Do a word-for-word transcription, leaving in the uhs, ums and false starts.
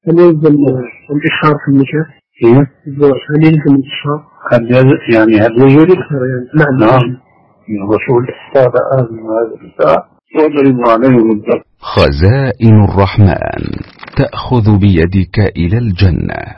هل يلزم الإشهار في النكاح؟ إيه؟ هل يلزم الإشهار؟ هل يعني هل يجوز؟ نعم. نعم. الرسول اختار أهل هذا النساء وضرب عليهم الضرب. خزائن الرحمن تأخذ بيدك إلى الجنة.